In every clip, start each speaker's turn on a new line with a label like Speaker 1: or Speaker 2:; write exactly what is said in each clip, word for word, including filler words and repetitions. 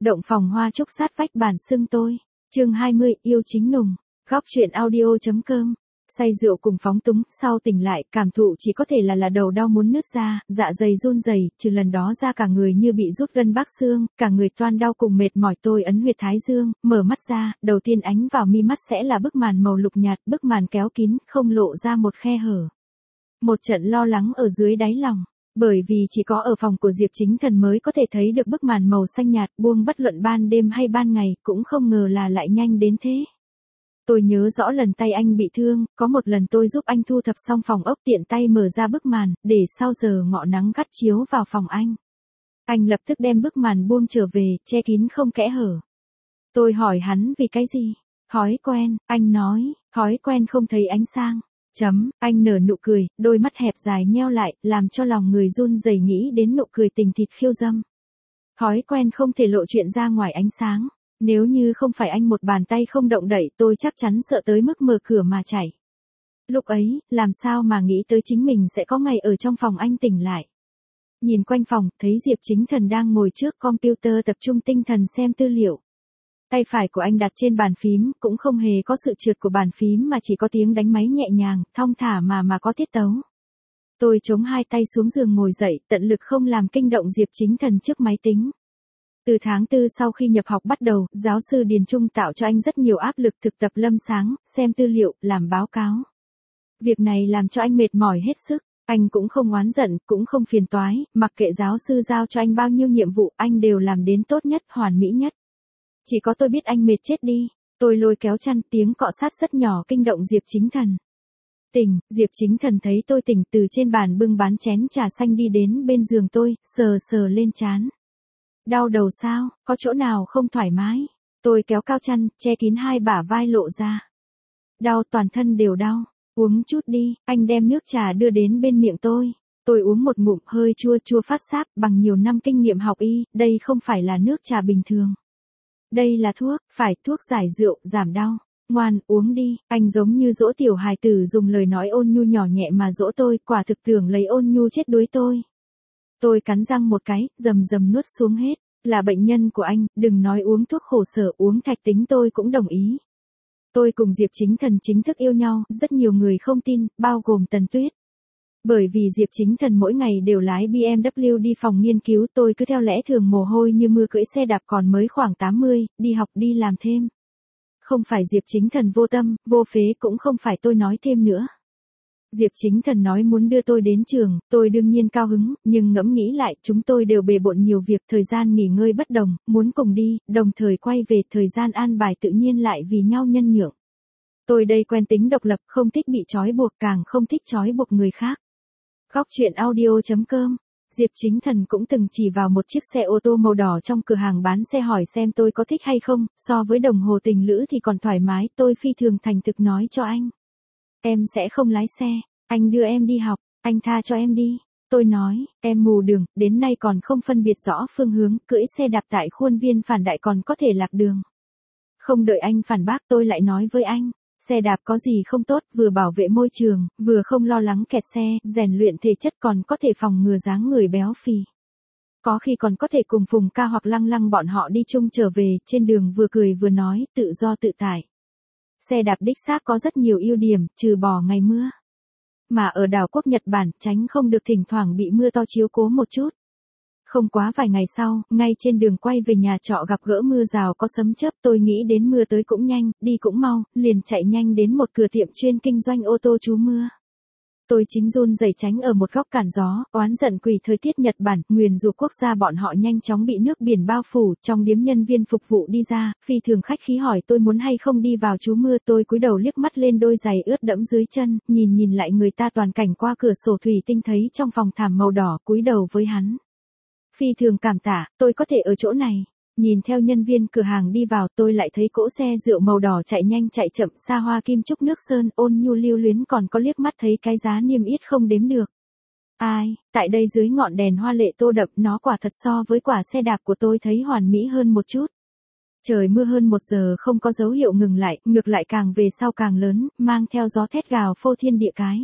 Speaker 1: Động phòng hoa trúc sát vách bản xưng tôi. Chương hai mươi, yêu chính nùng. Góc truyện audio.com. Say rượu cùng phóng túng, sau tỉnh lại, cảm thụ chỉ có thể là là đầu đau muốn nứt ra, dạ dày run rẩy, trừ lần đó ra cả người như bị rút gân bác xương, cả người toan đau cùng mệt mỏi. Tôi ấn huyệt thái dương, mở mắt ra, đầu tiên ánh vào mi mắt sẽ là bức màn màu lục nhạt, bức màn kéo kín, không lộ ra một khe hở. Một trận lo lắng ở dưới đáy lòng. Bởi vì chỉ có ở phòng của Diệp Chính Thần mới có thể thấy được bức màn màu xanh nhạt, buông bất luận ban đêm hay ban ngày, cũng không ngờ là lại nhanh đến thế. Tôi nhớ rõ lần tay anh bị thương, có một lần tôi giúp anh thu thập xong phòng ốc tiện tay mở ra bức màn, để sau giờ ngọ nắng gắt chiếu vào phòng anh. Anh lập tức đem bức màn buông trở về, che kín không kẽ hở. Tôi hỏi hắn vì cái gì? Thói quen, anh nói, thói quen không thấy ánh sáng. Chấm, anh nở nụ cười, đôi mắt hẹp dài nheo lại, làm cho lòng người run rẩy nghĩ đến nụ cười tình thịt khiêu dâm. Thói quen không thể lộ chuyện ra ngoài ánh sáng. Nếu như không phải anh một bàn tay không động đậy, tôi chắc chắn sợ tới mức mở cửa mà chạy. Lúc ấy, làm sao mà nghĩ tới chính mình sẽ có ngày ở trong phòng anh tỉnh lại. Nhìn quanh phòng, thấy Diệp Chính Thần đang ngồi trước computer tập trung tinh thần xem tư liệu. Tay phải của anh đặt trên bàn phím, cũng không hề có sự trượt của bàn phím mà chỉ có tiếng đánh máy nhẹ nhàng, thong thả mà mà có tiết tấu. Tôi chống hai tay xuống giường ngồi dậy, tận lực không làm kinh động Diệp Chính Thần trước máy tính. Từ tháng tư sau khi nhập học bắt đầu, giáo sư Điền Trung tạo cho anh rất nhiều áp lực thực tập lâm sáng, xem tư liệu, làm báo cáo. Việc này làm cho anh mệt mỏi hết sức, anh cũng không oán giận, cũng không phiền toái, mặc kệ giáo sư giao cho anh bao nhiêu nhiệm vụ, anh đều làm đến tốt nhất, hoàn mỹ nhất. Chỉ có tôi biết anh mệt chết đi, tôi lôi kéo chăn, tiếng cọ sát rất nhỏ kinh động Diệp Chính Thần. Tỉnh, Diệp Chính Thần thấy tôi tỉnh từ trên bàn bưng bán chén trà xanh đi đến bên giường tôi, sờ sờ lên trán. Đau đầu sao, có chỗ nào không thoải mái? Tôi kéo cao chăn, che kín hai bả vai lộ ra. Đau, toàn thân đều đau. Uống chút đi, anh đem nước trà đưa đến bên miệng tôi. Tôi uống một ngụm, hơi chua chua phát sáp, bằng nhiều năm kinh nghiệm học y, đây không phải là nước trà bình thường. Đây là thuốc, phải thuốc giải rượu, giảm đau. Ngoan, uống đi, anh giống như dỗ tiểu hài tử dùng lời nói ôn nhu nhỏ nhẹ mà dỗ tôi, quả thực tưởng lấy ôn nhu chết đuối tôi. Tôi cắn răng một cái, rầm rầm nuốt xuống hết. Là bệnh nhân của anh, đừng nói uống thuốc khổ sở, uống thạch tính tôi cũng đồng ý. Tôi cùng Diệp Chính Thần chính thức yêu nhau, rất nhiều người không tin, bao gồm Tần Tuyết. Bởi vì Diệp Chính Thần mỗi ngày đều lái bê em vê đi phòng nghiên cứu, tôi cứ theo lẽ thường mồ hôi như mưa cưỡi xe đạp còn mới khoảng tám mươi, đi học đi làm thêm. Không phải Diệp Chính Thần vô tâm, vô phế, cũng không phải tôi nói thêm nữa. Diệp Chính Thần nói muốn đưa tôi đến trường, tôi đương nhiên cao hứng, nhưng ngẫm nghĩ lại, chúng tôi đều bề bộn nhiều việc, thời gian nghỉ ngơi bất đồng, muốn cùng đi, đồng thời quay về, thời gian an bài tự nhiên lại vì nhau nhân nhượng. Tôi đây quen tính độc lập, không thích bị trói buộc, càng không thích trói buộc người khác. Góc truyện audio.com. Diệp Chính Thần cũng từng chỉ vào một chiếc xe ô tô màu đỏ trong cửa hàng bán xe hỏi xem tôi có thích hay không, so với đồng hồ tình lữ thì còn thoải mái, tôi phi thường thành thực nói cho anh. Em sẽ không lái xe, anh đưa em đi học, anh tha cho em đi. Tôi nói, em mù đường, đến nay còn không phân biệt rõ phương hướng, cưỡi xe đạp tại khuôn viên Phản Đại còn có thể lạc đường. Không đợi anh phản bác tôi lại nói với anh, xe đạp có gì không tốt, vừa bảo vệ môi trường, vừa không lo lắng kẹt xe, rèn luyện thể chất còn có thể phòng ngừa dáng người béo phì. Có khi còn có thể cùng Phùng Ca hoặc Lăng Lăng bọn họ đi chung trở về, trên đường vừa cười vừa nói, tự do tự tại. Xe đạp đích xác có rất nhiều ưu điểm, trừ bỏ ngày mưa. Mà ở đảo quốc Nhật Bản, tránh không được thỉnh thoảng bị mưa to chiếu cố một chút. Không quá vài ngày sau, ngay trên đường quay về nhà trọ gặp gỡ mưa rào có sấm chớp, tôi nghĩ đến mưa tới cũng nhanh, đi cũng mau, liền chạy nhanh đến một cửa tiệm chuyên kinh doanh ô tô trú mưa. Tôi chính run rẩy tránh ở một góc cản gió, oán giận quỷ thời tiết Nhật Bản, nguyền rủa quốc gia bọn họ nhanh chóng bị nước biển bao phủ, trong điếm nhân viên phục vụ đi ra, phi thường khách khí hỏi tôi muốn hay không đi vào trú mưa, tôi cúi đầu liếc mắt lên đôi giày ướt đẫm dưới chân, nhìn nhìn lại người ta toàn cảnh qua cửa sổ thủy tinh thấy trong phòng thảm màu đỏ, cúi đầu với hắn. Phi thường cảm tạ, tôi có thể ở chỗ này. Nhìn theo nhân viên cửa hàng đi vào, tôi lại thấy cỗ xe rượu màu đỏ chạy nhanh chạy chậm, xa hoa kim trúc nước sơn, ôn nhu lưu luyến, còn có liếc mắt thấy cái giá niêm yết không đếm được. Ai, tại đây dưới ngọn đèn hoa lệ tô đậm, nó quả thật so với quả xe đạp của tôi thấy hoàn mỹ hơn một chút. Trời mưa hơn một giờ không có dấu hiệu ngừng lại, ngược lại càng về sau càng lớn, mang theo gió thét gào phô thiên địa cái.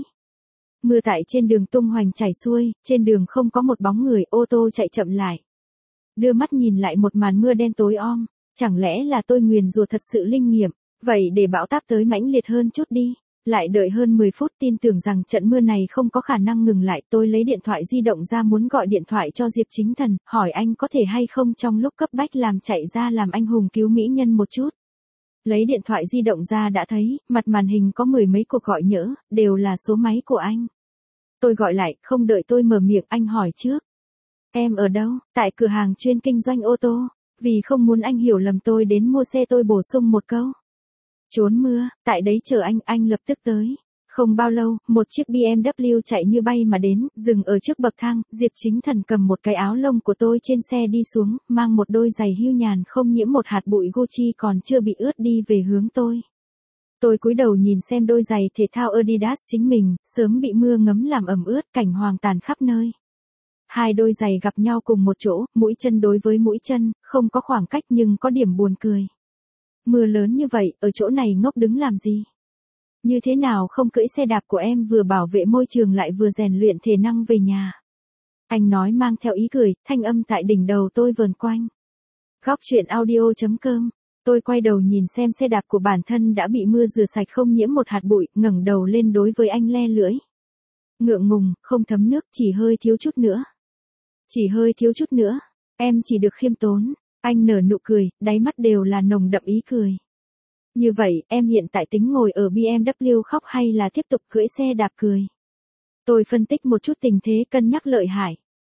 Speaker 1: Mưa tại trên đường tung hoành chảy xuôi, trên đường không có một bóng người, ô tô chạy chậm lại. đưa mắt nhìn lại một màn mưa đen tối om, chẳng lẽ là tôi nguyền rủa thật sự linh nghiệm, vậy để bão táp tới mãnh liệt hơn chút đi. Lại đợi hơn mười phút tin tưởng rằng trận mưa này không có khả năng ngừng lại, tôi lấy điện thoại di động ra muốn gọi điện thoại cho Diệp Chính Thần, hỏi anh có thể hay không trong lúc cấp bách làm chạy ra làm anh hùng cứu mỹ nhân một chút. Lấy điện thoại di động ra đã thấy, mặt màn hình có mười mấy cuộc gọi nhỡ, đều là số máy của anh. Tôi gọi lại, không đợi tôi mở miệng anh hỏi trước. Em ở đâu? Tại cửa hàng chuyên kinh doanh ô tô. Vì không muốn anh hiểu lầm tôi đến mua xe tôi bổ sung một câu. Trốn mưa, tại đấy chờ anh, anh lập tức tới. Không bao lâu, một chiếc bê em vê chạy như bay mà đến, dừng ở trước bậc thang, Diệp Chính Thần cầm một cái áo lông của tôi trên xe đi xuống, mang một đôi giày hưu nhàn không nhiễm một hạt bụi Gucci còn chưa bị ướt đi về hướng tôi. Tôi cúi đầu nhìn xem đôi giày thể thao Adidas chính mình, sớm bị mưa ngấm làm ẩm ướt, cảnh hoàng tàn khắp nơi. Hai đôi giày gặp nhau cùng một chỗ, mũi chân đối với mũi chân, không có khoảng cách nhưng có điểm buồn cười. Mưa lớn như vậy, ở chỗ này ngốc đứng làm gì? Như thế nào không cưỡi xe đạp của em vừa bảo vệ môi trường lại vừa rèn luyện thể năng về nhà? Anh nói mang theo ý cười, thanh âm tại đỉnh đầu tôi vờn quanh. Góc truyện audio chấm com. Tôi quay đầu nhìn xem xe đạp của bản thân đã bị mưa rửa sạch không nhiễm một hạt bụi, ngẩng đầu lên đối với anh le lưỡi. Ngượng ngùng, không thấm nước, chỉ hơi thiếu chút nữa. Chỉ hơi thiếu chút nữa, em chỉ được khiêm tốn. Anh nở nụ cười, đáy mắt đều là nồng đậm ý cười. Như vậy, em hiện tại tính ngồi ở bê em vê khóc hay là tiếp tục cưỡi xe đạp cười? Tôi phân tích một chút tình thế cân nhắc lợi hại.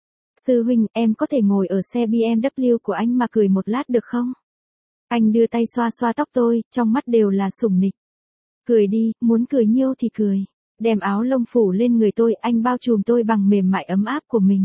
Speaker 1: Sư huynh, em có thể ngồi ở xe bê em vê của anh mà cười một lát được không? Anh đưa tay xoa xoa tóc tôi, trong mắt đều là sủng nịch. Cười đi, muốn cười nhiêu thì cười. Đem áo lông phủ lên người tôi, anh bao trùm tôi bằng mềm mại ấm áp của mình.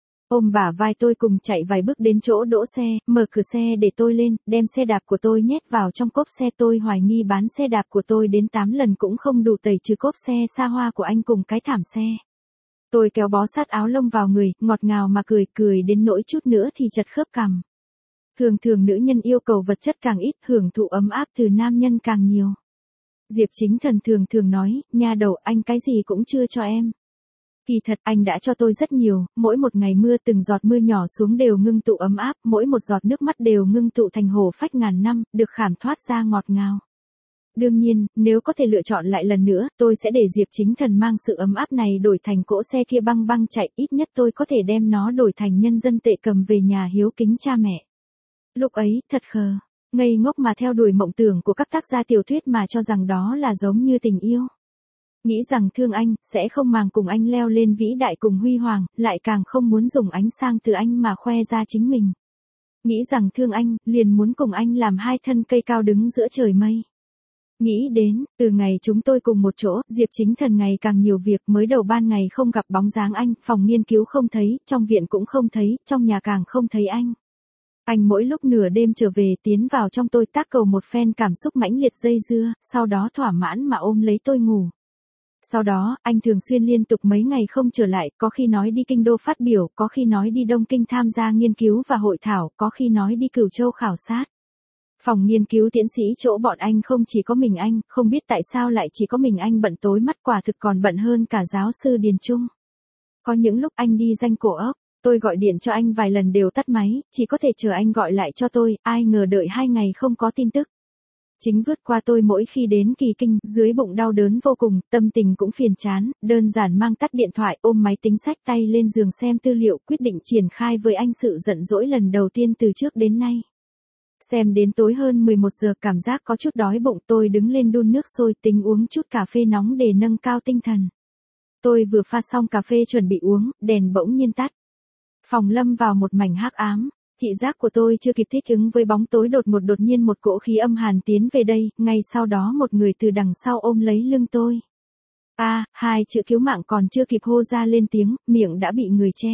Speaker 1: Ôm bả vai tôi cùng chạy vài bước đến chỗ đỗ xe, mở cửa xe để tôi lên, đem xe đạp của tôi nhét vào trong cốp xe. Tôi hoài nghi bán xe đạp của tôi đến tám lần cũng không đủ tẩy trừ cốp xe xa hoa của anh cùng cái thảm xe. Tôi kéo bó sát áo lông vào người, ngọt ngào mà cười, cười đến nỗi chút nữa thì chật khớp cằm. Thường thường nữ nhân yêu cầu vật chất càng ít, hưởng thụ ấm áp từ nam nhân càng nhiều. Diệp Chính Thần thường thường nói, nha đầu, anh cái gì cũng chưa cho em. Kỳ thật anh đã cho tôi rất nhiều, mỗi một ngày mưa từng giọt mưa nhỏ xuống đều ngưng tụ ấm áp, mỗi một giọt nước mắt đều ngưng tụ thành hồ phách ngàn năm, được khảm thoát ra ngọt ngào. Đương nhiên, nếu có thể lựa chọn lại lần nữa, tôi sẽ để Diệp Chính Thần mang sự ấm áp này đổi thành cỗ xe kia băng băng chạy, ít nhất tôi có thể đem nó đổi thành nhân dân tệ cầm về nhà hiếu kính cha mẹ. Lúc ấy, thật khờ, ngây ngốc mà theo đuổi mộng tưởng của các tác gia tiểu thuyết mà cho rằng đó là giống như tình yêu. Nghĩ rằng thương anh, sẽ không màng cùng anh leo lên vĩ đại cùng huy hoàng, lại càng không muốn dùng ánh sang từ anh mà khoe ra chính mình. Nghĩ rằng thương anh, liền muốn cùng anh làm hai thân cây cao đứng giữa trời mây. Nghĩ đến, từ ngày chúng tôi cùng một chỗ, Diệp Chính Thần ngày càng nhiều việc, mới đầu ban ngày không gặp bóng dáng anh, phòng nghiên cứu không thấy, trong viện cũng không thấy, trong nhà càng không thấy anh. Anh mỗi lúc nửa đêm trở về tiến vào trong tôi tác cầu một phen cảm xúc mãnh liệt dây dưa, sau đó thỏa mãn mà ôm lấy tôi ngủ. Sau đó, anh thường xuyên liên tục mấy ngày không trở lại, có khi nói đi Kinh Đô phát biểu, có khi nói đi Đông Kinh tham gia nghiên cứu và hội thảo, có khi nói đi Cửu Châu khảo sát. Phòng nghiên cứu tiến sĩ chỗ bọn anh không chỉ có mình anh, không biết tại sao lại chỉ có mình anh bận tối mắt, quả thực còn bận hơn cả giáo sư Điền Trung. Có những lúc anh đi danh cổ ốc, tôi gọi điện cho anh vài lần đều tắt máy, chỉ có thể chờ anh gọi lại cho tôi, ai ngờ đợi hai ngày không có tin tức. Chính vượt qua tôi mỗi khi đến Kỳ Kinh, dưới bụng đau đớn vô cùng, tâm tình cũng phiền chán, đơn giản mang tắt điện thoại, ôm máy tính xách tay lên giường xem tư liệu, quyết định triển khai với anh sự giận dỗi lần đầu tiên từ trước đến nay. Xem đến tối hơn mười một giờ, cảm giác có chút đói bụng, tôi đứng lên đun nước sôi, tính uống chút cà phê nóng để nâng cao tinh thần. Tôi vừa pha xong cà phê chuẩn bị uống, đèn bỗng nhiên tắt. Phòng lâm vào một mảnh hắc ám. Thị giác của tôi chưa kịp thích ứng với bóng tối, đột ngột đột nhiên một cỗ khí âm hàn tiến về đây, ngay sau đó một người từ đằng sau ôm lấy lưng tôi. A, à, hai chữ cứu mạng còn chưa kịp hô ra lên tiếng, miệng đã bị người che.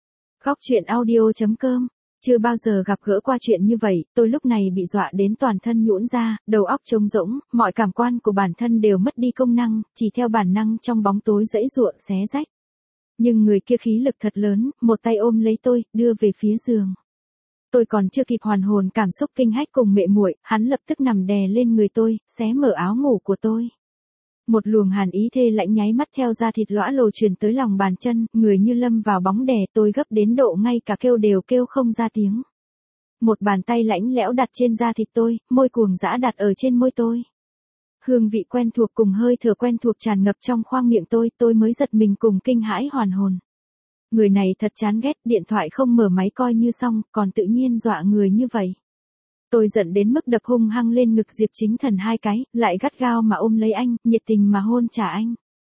Speaker 1: Góc truyện audio chấm com. Chưa bao giờ gặp gỡ qua chuyện như vậy, tôi lúc này bị dọa đến toàn thân nhũn ra, đầu óc trống rỗng, mọi cảm quan của bản thân đều mất đi công năng, chỉ theo bản năng trong bóng tối giãy giụa xé rách. Nhưng người kia khí lực thật lớn, một tay ôm lấy tôi, đưa về phía giường. Tôi còn chưa kịp hoàn hồn cảm xúc kinh hách cùng mệ muội, hắn lập tức nằm đè lên người tôi, xé mở áo ngủ của tôi. Một luồng hàn ý thê lạnh nháy mắt theo da thịt lõa lồ truyền tới lòng bàn chân, người như lâm vào bóng đè, tôi gấp đến độ ngay cả kêu đều kêu không ra tiếng. Một bàn tay lạnh lẽo đặt trên da thịt tôi, môi cuồng dã đặt ở trên môi tôi. Hương vị quen thuộc cùng hơi thở quen thuộc tràn ngập trong khoang miệng tôi, tôi mới giật mình cùng kinh hãi hoàn hồn. Người này thật chán ghét, điện thoại không mở máy coi như xong, còn tự nhiên dọa người như vậy. Tôi giận đến mức đập hung hăng lên ngực Diệp Chính Thần hai cái, lại gắt gao mà ôm lấy anh, nhiệt tình mà hôn trả anh.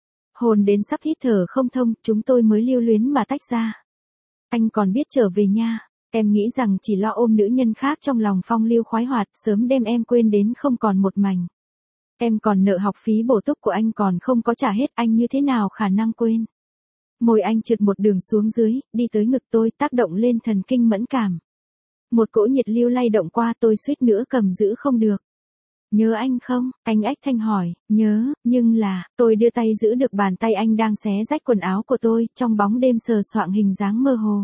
Speaker 1: Hôn đến sắp hít thở không thông, chúng tôi mới lưu luyến mà tách ra. Anh còn biết trở về nha, em nghĩ rằng chỉ lo ôm nữ nhân khác trong lòng phong lưu khoái hoạt, sớm đem em quên đến không còn một mảnh. Em còn nợ học phí bổ túc của anh còn không có trả hết, anh như thế nào khả năng quên. Môi anh trượt một đường xuống dưới, đi tới ngực tôi, tác động lên thần kinh mẫn cảm. Một cỗ nhiệt lưu lay động qua, tôi suýt nữa cầm giữ không được. Nhớ anh không? Anh ách thanh hỏi. Nhớ, nhưng là, tôi đưa tay giữ được bàn tay anh đang xé rách quần áo của tôi, trong bóng đêm sờ soạng hình dáng mơ hồ.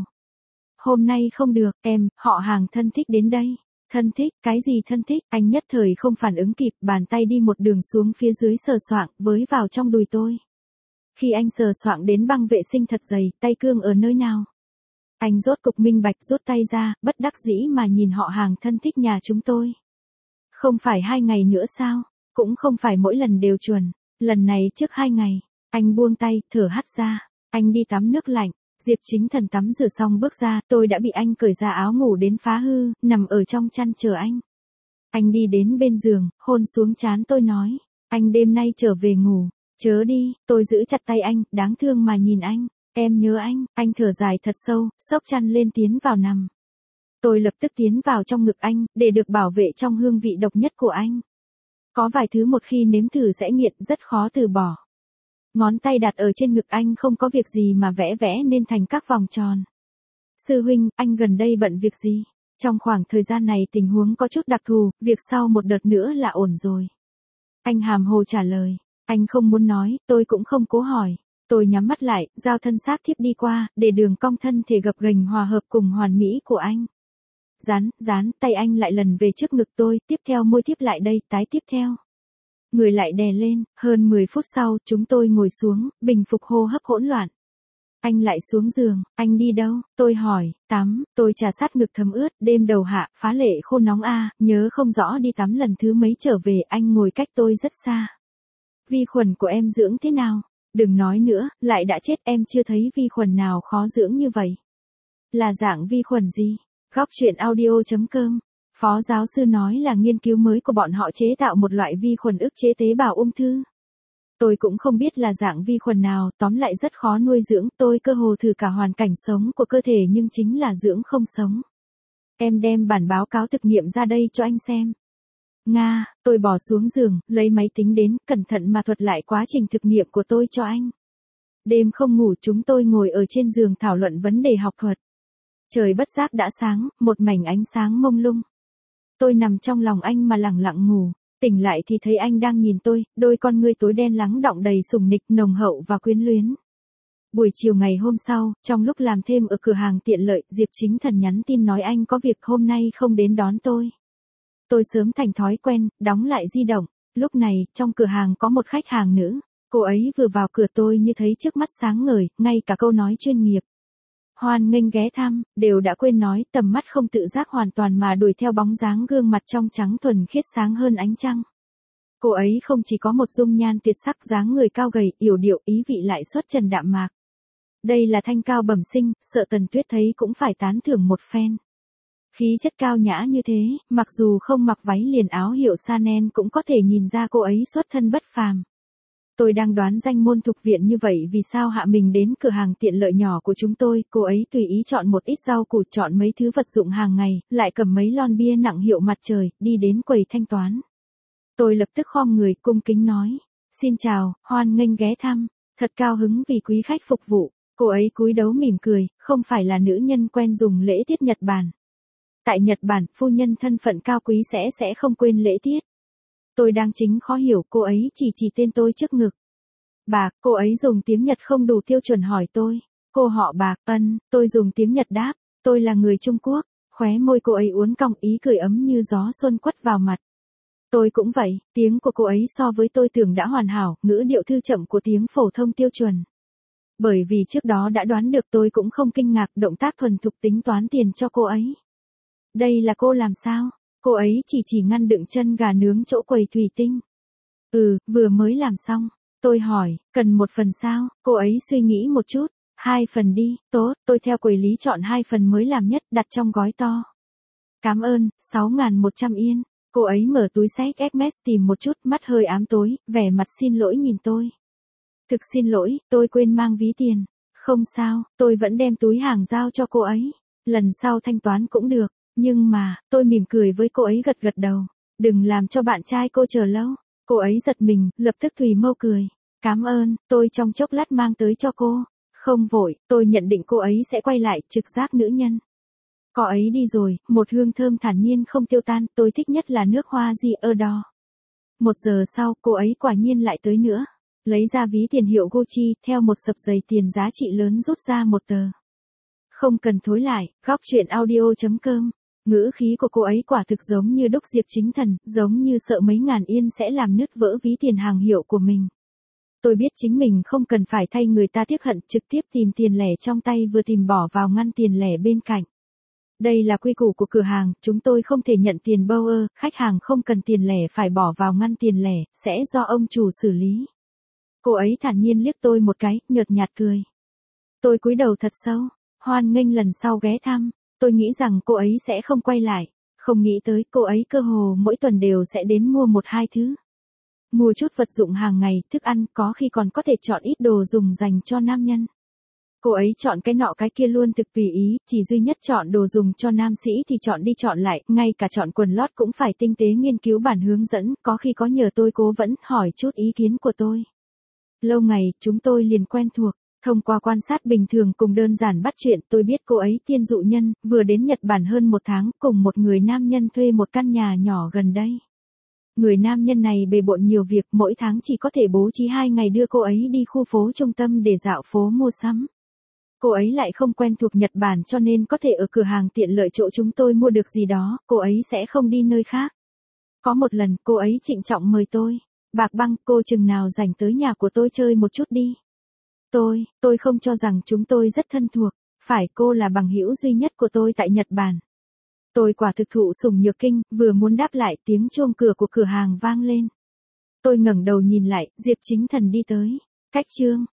Speaker 1: Hôm nay không được, em, họ hàng thân thích đến đây. Thân thích, cái gì thân thích? Anh nhất thời không phản ứng kịp, bàn tay đi một đường xuống phía dưới sờ soạng, với vào trong đùi tôi. Khi anh sờ soạng đến băng vệ sinh thật dày, tay cương ở nơi nào? Anh rốt cục minh bạch, rút tay ra, bất đắc dĩ mà nhìn họ hàng thân thích nhà chúng tôi. Không phải hai ngày nữa sao? Cũng không phải mỗi lần đều chuẩn. Lần này trước hai ngày. Anh buông tay, thở hắt ra. Anh đi tắm nước lạnh. Diệp Chính Thần tắm rửa xong bước ra, tôi đã bị anh cởi ra áo ngủ đến phá hư, nằm ở trong chăn chờ anh. Anh đi đến bên giường, hôn xuống trán tôi nói. Anh đêm nay trở về ngủ. Chớ đi, tôi giữ chặt tay anh, đáng thương mà nhìn anh. Em nhớ anh, anh thở dài thật sâu, xốc chăn lên tiến vào nằm. Tôi lập tức tiến vào trong ngực anh, để được bảo vệ trong hương vị độc nhất của anh. Có vài thứ một khi nếm thử sẽ nghiện, rất khó từ bỏ. Ngón tay đặt ở trên ngực anh không có việc gì mà vẽ vẽ nên thành các vòng tròn. Sư huynh, anh gần đây bận việc gì? Trong khoảng thời gian này tình huống có chút đặc thù, việc sau một đợt nữa là ổn rồi. Anh hàm hồ trả lời. Anh không muốn nói, tôi cũng không cố hỏi. Tôi nhắm mắt lại, giao thân xác thiếp đi qua, để đường cong thân thể gập ghềnh hòa hợp cùng hoàn mỹ của anh. Dán, dán, tay anh lại lần về trước ngực tôi, tiếp theo môi thiếp lại đây, tái tiếp theo. Người lại đè lên, hơn mười phút sau, chúng tôi ngồi xuống, bình phục hô hấp hỗn loạn. Anh lại xuống giường, anh đi đâu? Tôi hỏi, tắm, tôi trà sát ngực thấm ướt, đêm đầu hạ, phá lệ khô nóng a, nhớ không rõ đi tắm lần thứ mấy trở về, anh ngồi cách tôi rất xa. Vi khuẩn của em dưỡng thế nào? Đừng nói nữa, lại đã chết, em chưa thấy vi khuẩn nào khó dưỡng như vậy. Là dạng vi khuẩn gì? Góc truyện audio chấm com. Phó giáo sư nói là nghiên cứu mới của bọn họ chế tạo một loại vi khuẩn ức chế tế bào ung thư. Tôi cũng không biết là dạng vi khuẩn nào, tóm lại rất khó nuôi dưỡng, tôi cơ hồ thử cả hoàn cảnh sống của cơ thể nhưng chính là dưỡng không sống. Em đem bản báo cáo thực nghiệm ra đây cho anh xem. Nga, tôi bỏ xuống giường, lấy máy tính đến, cẩn thận mà thuật lại quá trình thực nghiệm của tôi cho anh. Đêm không ngủ chúng tôi ngồi ở trên giường thảo luận vấn đề học thuật. Trời bất giác đã sáng, một mảnh ánh sáng mông lung. Tôi nằm trong lòng anh mà lẳng lặng ngủ, tỉnh lại thì thấy anh đang nhìn tôi, đôi con ngươi tối đen lắng đọng đầy sủng nịch, nồng hậu và quyến luyến. Buổi chiều ngày hôm sau, trong lúc làm thêm ở cửa hàng tiện lợi, Diệp Chính Thần nhắn tin nói anh có việc hôm nay không đến đón tôi. Tôi sớm thành thói quen, đóng lại di động. Lúc này, trong cửa hàng có một khách hàng nữ. Cô ấy vừa vào cửa tôi như thấy trước mắt sáng ngời, ngay cả câu nói chuyên nghiệp. Hoan nghênh ghé thăm, đều đã quên nói, tầm mắt không tự giác hoàn toàn mà đuổi theo bóng dáng gương mặt trong trắng thuần khiết sáng hơn ánh trăng. Cô ấy không chỉ có một dung nhan tuyệt sắc, dáng người cao gầy, yểu điệu, ý vị lại xuất trần đạm mạc. Đây là thanh cao bẩm sinh, sợ Tần Tuyết thấy cũng phải tán thưởng một phen. Khí chất cao nhã như thế, mặc dù không mặc váy liền áo hiệu Chanel cũng có thể nhìn ra cô ấy xuất thân bất phàm. Tôi đang đoán danh môn thuộc viện như vậy vì sao hạ mình đến cửa hàng tiện lợi nhỏ của chúng tôi, cô ấy tùy ý chọn một ít rau củ, chọn mấy thứ vật dụng hàng ngày, lại cầm mấy lon bia nặng hiệu Mặt Trời, đi đến quầy thanh toán. Tôi lập tức khom người cung kính nói, xin chào, hoan nghênh ghé thăm, thật cao hứng vì quý khách phục vụ. Cô ấy cúi đầu mỉm cười, không phải là nữ nhân quen dùng lễ tiết Nhật Bản. Tại Nhật Bản, phu nhân thân phận cao quý sẽ sẽ không quên lễ tiết. Tôi đang chính khó hiểu, cô ấy chỉ chỉ tên tôi trước ngực. Bạc, cô ấy dùng tiếng Nhật không đủ tiêu chuẩn hỏi tôi. Cô họ Bạc, ân, tôi dùng tiếng Nhật đáp, tôi là người Trung Quốc. Khóe môi cô ấy uốn cong, ý cười ấm như gió xuân quất vào mặt. Tôi cũng vậy, tiếng của cô ấy so với tôi tưởng đã hoàn hảo, ngữ điệu thư chậm của tiếng phổ thông tiêu chuẩn. Bởi vì trước đó đã đoán được tôi cũng không kinh ngạc động tác thuần thục tính toán tiền cho cô ấy. Đây là cô làm sao? Cô ấy chỉ chỉ ngăn đựng chân gà nướng chỗ quầy thủy tinh. Ừ, vừa mới làm xong. Tôi hỏi, cần một phần sao? Cô ấy suy nghĩ một chút. Hai phần đi, tốt, tôi theo quầy lý chọn hai phần mới làm nhất, đặt trong gói to. Cảm ơn, sáu nghìn một trăm yên. Cô ấy mở túi xách ép em ét tìm một chút, mắt hơi ám tối, vẻ mặt xin lỗi nhìn tôi. Thực xin lỗi, tôi quên mang ví tiền. Không sao, tôi vẫn đem túi hàng giao cho cô ấy. Lần sau thanh toán cũng được. Nhưng mà, tôi mỉm cười với cô ấy gật gật đầu. Đừng làm cho bạn trai cô chờ lâu. Cô ấy giật mình, lập tức thùy mâu cười. Cảm ơn, tôi trong chốc lát mang tới cho cô. Không vội, tôi nhận định cô ấy sẽ quay lại, trực giác nữ nhân. Cô ấy đi rồi, một hương thơm thản nhiên không tiêu tan, tôi thích nhất là nước hoa Dior. Một giờ sau, cô ấy quả nhiên lại tới nữa. Lấy ra ví tiền hiệu Gucci, theo một sập giày tiền giá trị lớn rút ra một tờ. Không cần thối lại, góc chuyện audio chấm com. Ngữ khí của cô ấy quả thực giống như đúc diệp chính thần, giống như sợ mấy ngàn yên sẽ làm nứt vỡ ví tiền hàng hiệu của mình. Tôi biết chính mình không cần phải thay người ta tiếc hận, trực tiếp tìm tiền lẻ trong tay vừa tìm bỏ vào ngăn tiền lẻ bên cạnh. Đây là quy củ của cửa hàng, chúng tôi không thể nhận tiền Bauer, khách hàng không cần tiền lẻ phải bỏ vào ngăn tiền lẻ, sẽ do ông chủ xử lý. Cô ấy thản nhiên liếc tôi một cái, nhợt nhạt cười. Tôi cúi đầu thật sâu, hoan nghênh lần sau ghé thăm, tôi nghĩ rằng cô ấy sẽ không quay lại, không nghĩ tới cô ấy cơ hồ mỗi tuần đều sẽ đến mua một hai thứ. Mua chút vật dụng hàng ngày, thức ăn, có khi còn có thể chọn ít đồ dùng dành cho nam nhân. Cô ấy chọn cái nọ cái kia luôn thực tùy ý, chỉ duy nhất chọn đồ dùng cho nam sĩ thì chọn đi chọn lại, ngay cả chọn quần lót cũng phải tinh tế nghiên cứu bản hướng dẫn, có khi có nhờ tôi cố vấn hỏi chút ý kiến của tôi. Lâu ngày, chúng tôi liền quen thuộc, thông qua quan sát bình thường cùng đơn giản bắt chuyện, tôi biết cô ấy tiên dụ nhân, vừa đến Nhật Bản hơn một tháng, cùng một người nam nhân thuê một căn nhà nhỏ gần đây. Người nam nhân này bề bộn nhiều việc, mỗi tháng chỉ có thể bố trí hai ngày đưa cô ấy đi khu phố trung tâm để dạo phố mua sắm. Cô ấy lại không quen thuộc Nhật Bản cho nên có thể ở cửa hàng tiện lợi chỗ chúng tôi mua được gì đó, cô ấy sẽ không đi nơi khác. Có một lần, cô ấy trịnh trọng mời tôi. Bạc Băng, cô chừng nào rảnh tới nhà của tôi chơi một chút đi. Tôi, tôi không cho rằng chúng tôi rất thân thuộc, phải cô là bằng hữu duy nhất của tôi tại Nhật Bản. Tôi quả thực thụ sủng nhược kinh, vừa muốn đáp lại tiếng chuông cửa của cửa hàng vang lên. Tôi ngẩng đầu nhìn lại, Diệp Chính Thần đi tới. Cách chương,